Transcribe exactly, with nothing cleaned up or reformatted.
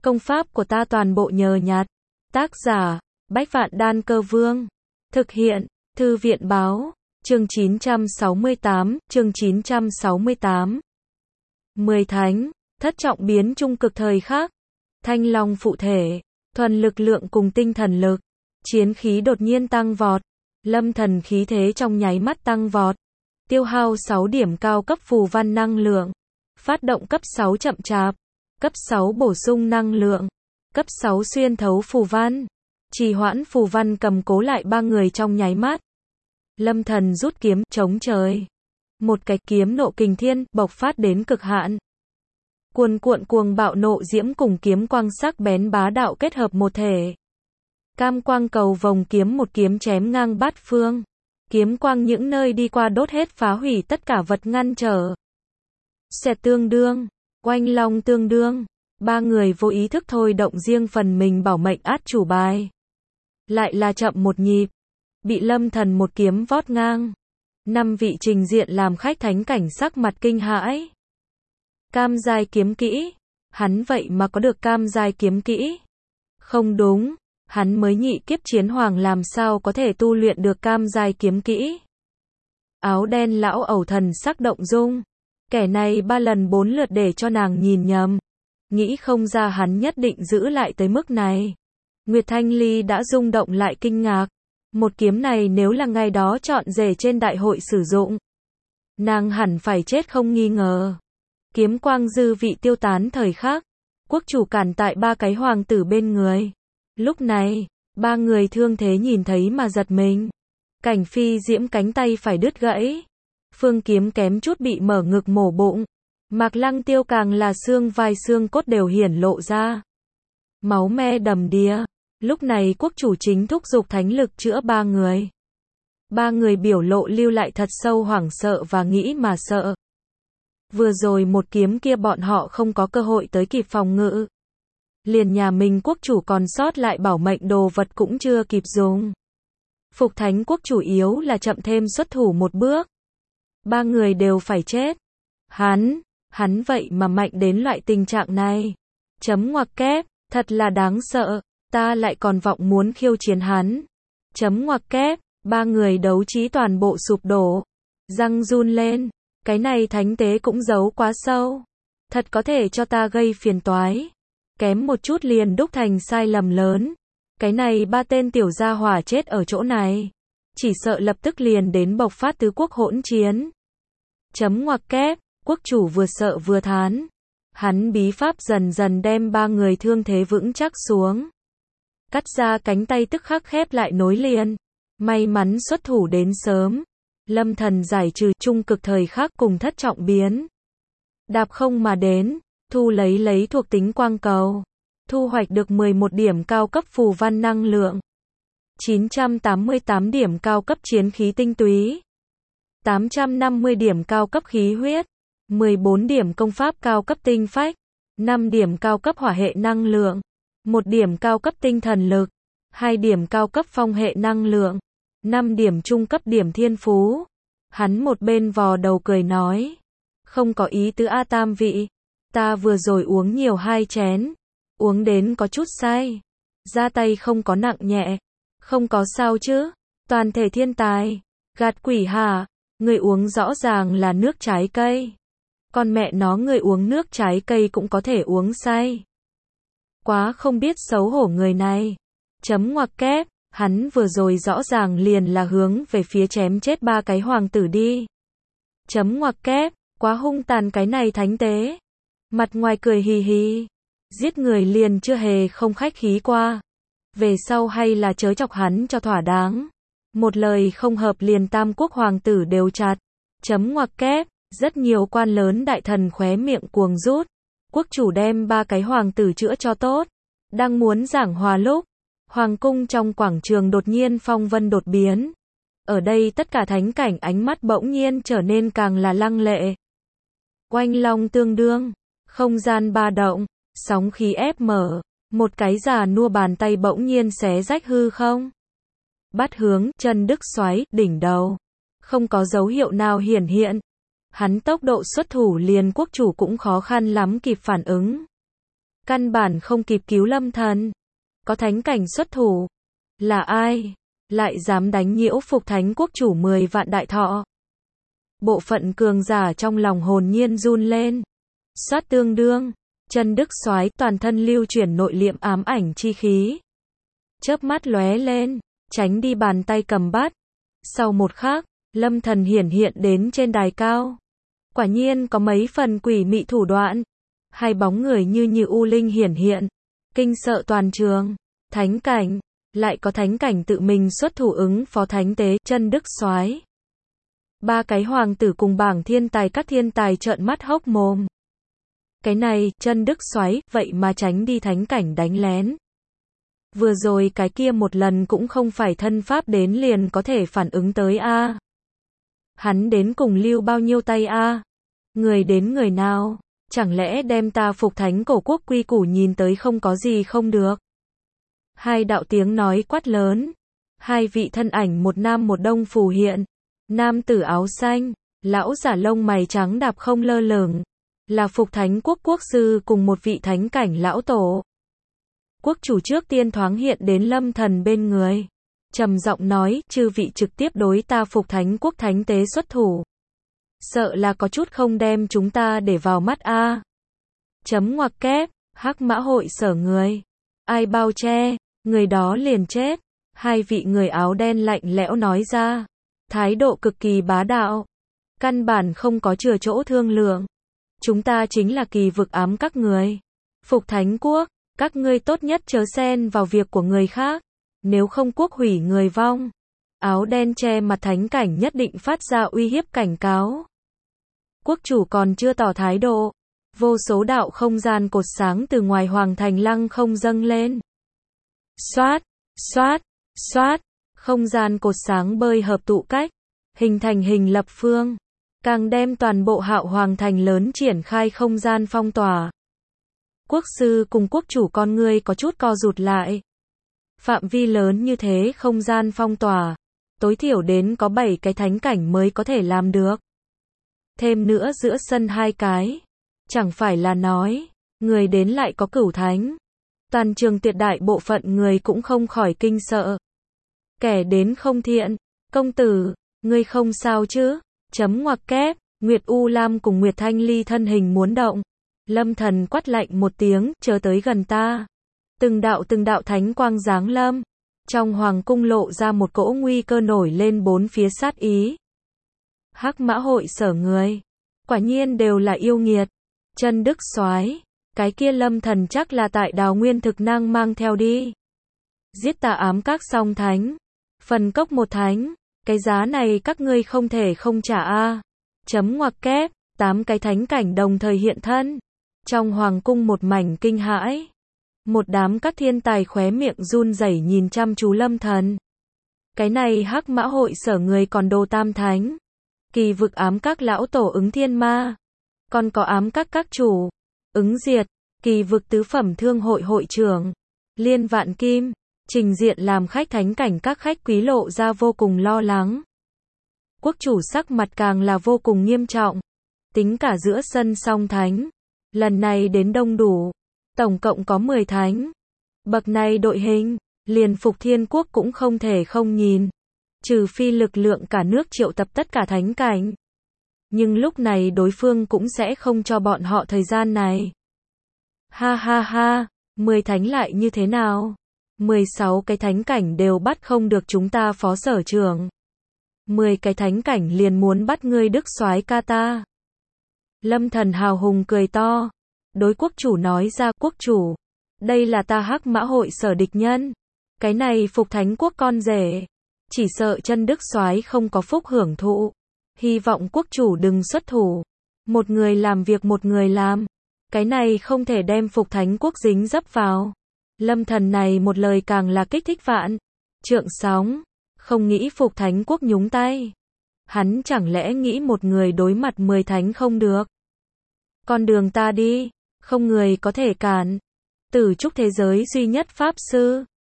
Công pháp của ta toàn bộ nhờ nhặt. Tác giả, Bách Vạn Đan Cơ Vương. Thực hiện, Thư viện Báo. Chương chín trăm sáu mươi tám, chương chín trăm sáu mươi tám. Mười thánh, thất trọng biến trung cực thời khắc. Thanh long phụ thể, thuần lực lượng cùng tinh thần lực. Chiến khí đột nhiên tăng vọt. Lâm thần khí thế trong nháy mắt tăng vọt. Tiêu hao sáu điểm cao cấp phù văn năng lượng. Phát động cấp sáu chậm chạp. Cấp sáu bổ sung năng lượng. Cấp sáu xuyên thấu phù văn. Trì hoãn phù văn cầm cố lại ba người trong nháy mắt. Lâm thần rút kiếm chống trời. Một cái kiếm nộ kình thiên bộc phát đến cực hạn. Cuồn cuộn cuồng bạo nộ diễm cùng kiếm quang sắc bén bá đạo kết hợp một thể. Cam quang cầu vòng kiếm một kiếm chém ngang bát phương. Kiếm quang những nơi đi qua đốt hết phá hủy tất cả vật ngăn trở. Xẹt tương đương, oanh long tương đương. Ba người vô ý thức thôi động riêng phần mình bảo mệnh át chủ bài. Lại là chậm một nhịp. Bị lâm thần một kiếm vót ngang. Năm vị trình diện làm khách thánh cảnh sắc mặt kinh hãi. Cam giai kiếm kỹ. Hắn vậy mà có được cam giai kiếm kỹ. Không đúng. Hắn mới nhị kiếp chiến hoàng làm sao có thể tu luyện được cam giai kiếm kỹ. Áo đen lão ẩu thần sắc động dung. Kẻ này ba lần bốn lượt để cho nàng nhìn nhầm. Nghĩ không ra hắn nhất định giữ lại tới mức này. Nguyệt Thanh Ly đã rung động lại kinh ngạc. Một kiếm này nếu là ngày đó chọn rể trên đại hội sử dụng. Nàng hẳn phải chết không nghi ngờ. Kiếm quang dư vị tiêu tán thời khắc. Quốc chủ cản tại ba cái hoàng tử bên người. Lúc này, ba người thương thế nhìn thấy mà giật mình. Cảnh phi diễm cánh tay phải đứt gãy. Phương kiếm kém chút bị mở ngực mổ bụng. Mạc Lăng Tiêu càng là xương vai xương cốt đều hiển lộ ra. Máu me đầm đìa. Lúc này quốc chủ chính thúc giục thánh lực chữa ba người. Ba người biểu lộ lưu lại thật sâu hoảng sợ và nghĩ mà sợ. Vừa rồi một kiếm kia bọn họ không có cơ hội tới kịp phòng ngự. Liền nhà mình quốc chủ còn sót lại bảo mệnh đồ vật cũng chưa kịp dùng. Phục thánh quốc chủ yếu là chậm thêm xuất thủ một bước. Ba người đều phải chết. Hắn, hắn vậy mà mạnh đến loại tình trạng này. Chấm ngoặc kép, thật là đáng sợ, ta lại còn vọng muốn khiêu chiến hắn. Chấm ngoặc kép, ba người đấu trí toàn bộ sụp đổ. Răng run lên, cái này thánh tế cũng giấu quá sâu. Thật có thể cho ta gây phiền toái. Kém một chút liền đúc thành sai lầm lớn. Cái này ba tên tiểu gia hỏa chết ở chỗ này. Chỉ sợ lập tức liền đến bộc phát tứ quốc hỗn chiến. Chấm ngoặc kép, quốc chủ vừa sợ vừa thán. Hắn bí pháp dần dần đem ba người thương thế vững chắc xuống. Cắt ra cánh tay tức khắc khép lại nối liền. May mắn xuất thủ đến sớm. Lâm thần giải trừ trung cực thời khắc cùng thất trọng biến. Đạp không mà đến. Thu lấy lấy thuộc tính quang cầu. Thu hoạch được mười một điểm cao cấp phù văn năng lượng. chín trăm tám mươi tám điểm cao cấp chiến khí tinh túy. tám trăm năm mươi điểm cao cấp khí huyết. mười bốn điểm công pháp cao cấp tinh phách. năm điểm cao cấp hỏa hệ năng lượng. một điểm cao cấp tinh thần lực. hai điểm cao cấp phong hệ năng lượng. năm điểm trung cấp điểm thiên phú. Hắn một bên vò đầu cười nói. Không có ý tứ A tam vị. Ta vừa rồi uống nhiều hai chén. Uống đến có chút say. Ra tay không có nặng nhẹ. Không có sao chứ. Toàn thể thiên tài. Gạt quỷ hả? Người uống rõ ràng là nước trái cây. Con mẹ nó người uống nước trái cây cũng có thể uống say. Quá không biết xấu hổ người này. Chấm ngoặc kép. Hắn vừa rồi rõ ràng liền là hướng về phía chém chết ba cái hoàng tử đi. Chấm ngoặc kép. Quá hung tàn cái này thánh tế. Mặt ngoài cười hì hì. Giết người liền chưa hề không khách khí qua. Về sau hay là chớ chọc hắn cho thỏa đáng. Một lời không hợp liền tam quốc hoàng tử đều chặt. Chấm ngoặc kép. Rất nhiều quan lớn đại thần khóe miệng cuồng rút. Quốc chủ đem ba cái hoàng tử chữa cho tốt. Đang muốn giảng hòa lúc. Hoàng cung trong quảng trường đột nhiên phong vân đột biến. Ở đây tất cả thánh cảnh ánh mắt bỗng nhiên trở nên càng là lăng lệ. Oanh long tương đương. Không gian ba động. Sóng khí ép mở. Một cái già nua bàn tay bỗng nhiên xé rách hư không. Bát hướng, chân đức xoáy, đỉnh đầu. Không có dấu hiệu nào hiển hiện. Hắn tốc độ xuất thủ liền quốc chủ cũng khó khăn lắm kịp phản ứng. căn bản không kịp cứu Lâm Thần. Có thánh cảnh xuất thủ. Là ai? Lại dám đánh nhiễu Phục Thánh Quốc chủ mười vạn đại thọ. Bộ phận cường giả trong lòng hồn nhiên run lên. Xoát tương đương, chân đức soái toàn thân lưu chuyển nội liệm ám ảnh chi khí. Chớp mắt lóe lên, tránh đi bàn tay cầm bát. Sau một khắc, Lâm Thần hiển hiện đến trên đài cao. Quả nhiên có mấy phần quỷ mị thủ đoạn. Hai bóng người như như u linh hiển hiện, kinh sợ toàn trường. Thánh cảnh, lại có thánh cảnh tự mình xuất thủ ứng phó thánh tế chân đức soái. Ba cái hoàng tử cùng bảng thiên tài các thiên tài trợn mắt hốc mồm. Cái này, chân đức soái, vậy mà tránh đi thánh cảnh đánh lén. Vừa rồi cái kia một lần cũng không phải thân pháp đến liền có thể phản ứng tới a. Hắn đến cùng lưu bao nhiêu tay a? Người đến người nào? Chẳng lẽ đem ta Phục Thánh cổ quốc quy củ nhìn tới không có gì không được? Hai đạo tiếng nói quát lớn. Hai vị thân ảnh một nam một đông phù hiện. Nam tử áo xanh, lão giả lông mày trắng đạp không lơ lửng, là Phục Thánh quốc quốc sư cùng một vị thánh cảnh lão tổ. Quốc chủ trước tiên thoáng hiện đến Lâm Thần bên người, trầm giọng nói, chư vị trực tiếp đối ta Phục Thánh quốc thánh tế xuất thủ. Sợ là có chút không đem chúng ta để vào mắt a. Chấm ngoặc kép, hắc mã hội sở người. Ai bao che, người đó liền chết. Hai vị người áo đen lạnh lẽo nói ra. Thái độ cực kỳ bá đạo. Căn bản không có chừa chỗ thương lượng. Chúng ta chính là kỳ vực ám các người. Phục Thánh quốc, các ngươi tốt nhất chớ xen vào việc của người khác. Nếu không quốc hủy người vong. Áo đen che mặt thánh cảnh nhất định phát ra uy hiếp cảnh cáo. Quốc chủ còn chưa tỏ thái độ. Vô số đạo không gian cột sáng từ ngoài hoàng thành lăng không dâng lên. Xoát, xoát, xoát. Không gian cột sáng bơi hợp tụ cách, hình thành hình lập phương, càng đem toàn bộ Hạo Hoàng thành lớn triển khai không gian phong tỏa. Quốc sư cùng quốc chủ con ngươi có chút co rụt lại. Phạm vi lớn như thế không gian phong tỏa, tối thiểu đến có bảy cái thánh cảnh mới có thể làm được. Thêm nữa giữa sân hai cái, chẳng phải là nói, người đến lại có cửu thánh. Toàn trường tuyệt đại bộ phận người cũng không khỏi kinh sợ. Kẻ đến không thiện, công tử, ngươi không sao chứ? Chấm ngoặc kép, Nguyệt U Lam cùng Nguyệt Thanh Ly thân hình muốn động. Lâm Thần quát lạnh một tiếng, chờ tới gần ta. Từng đạo từng đạo thánh quang giáng lâm. Trong hoàng cung lộ ra một cỗ nguy cơ nổi lên bốn phía sát ý. Hắc mã hội sở người. Quả nhiên đều là yêu nghiệt. Chân đức soái, cái kia Lâm Thần chắc là tại Đào Nguyên thực năng mang theo đi. Giết tà ám các song thánh. Phần cốc một thánh, cái giá này các ngươi không thể không trả a. Chấm ngoặc kép, tám cái thánh cảnh đồng thời hiện thân. Trong hoàng cung một mảnh kinh hãi. Một đám các thiên tài khóe miệng run rẩy nhìn chăm chú Lâm Thần. Cái này hắc mã hội sở người còn đồ tam thánh. Kỳ vực ám các lão tổ ứng thiên ma. Còn có ám các các chủ. Ứng diệt, kỳ vực tứ phẩm thương hội hội trưởng. Liên vạn kim. Trình diện làm khách thánh cảnh các khách quý lộ ra vô cùng lo lắng. Quốc chủ sắc mặt càng là vô cùng nghiêm trọng. Tính cả giữa sân song thánh. Lần này đến đông đủ. Tổng cộng có mười thánh. Bậc này đội hình, liền Phục Thiên Quốc cũng không thể không nhìn. Trừ phi lực lượng cả nước triệu tập tất cả thánh cảnh. Nhưng lúc này đối phương cũng sẽ không cho bọn họ thời gian này. Ha ha ha, mười thánh lại như thế nào? mười sáu cái thánh cảnh đều bắt không được chúng ta phó sở trưởng. mười cái thánh cảnh liền muốn bắt ngươi đức soái ca ta. Lâm Thần hào hùng cười to. Đối quốc chủ nói ra, quốc chủ. Đây là ta hắc mã hội sở địch nhân. Cái này Phục Thánh quốc con rể. Chỉ sợ chân đức soái không có phúc hưởng thụ. Hy vọng quốc chủ đừng xuất thủ. Một người làm việc một người làm. Cái này không thể đem Phục Thánh quốc dính dấp vào. Lâm Thần này một lời càng là kích thích vạn trượng sóng, không nghĩ Phục Thánh quốc nhúng tay. Hắn chẳng lẽ nghĩ một người đối mặt mười thánh không được? Con đường ta đi, không người có thể cản. Tử trúc thế giới duy nhất pháp sư,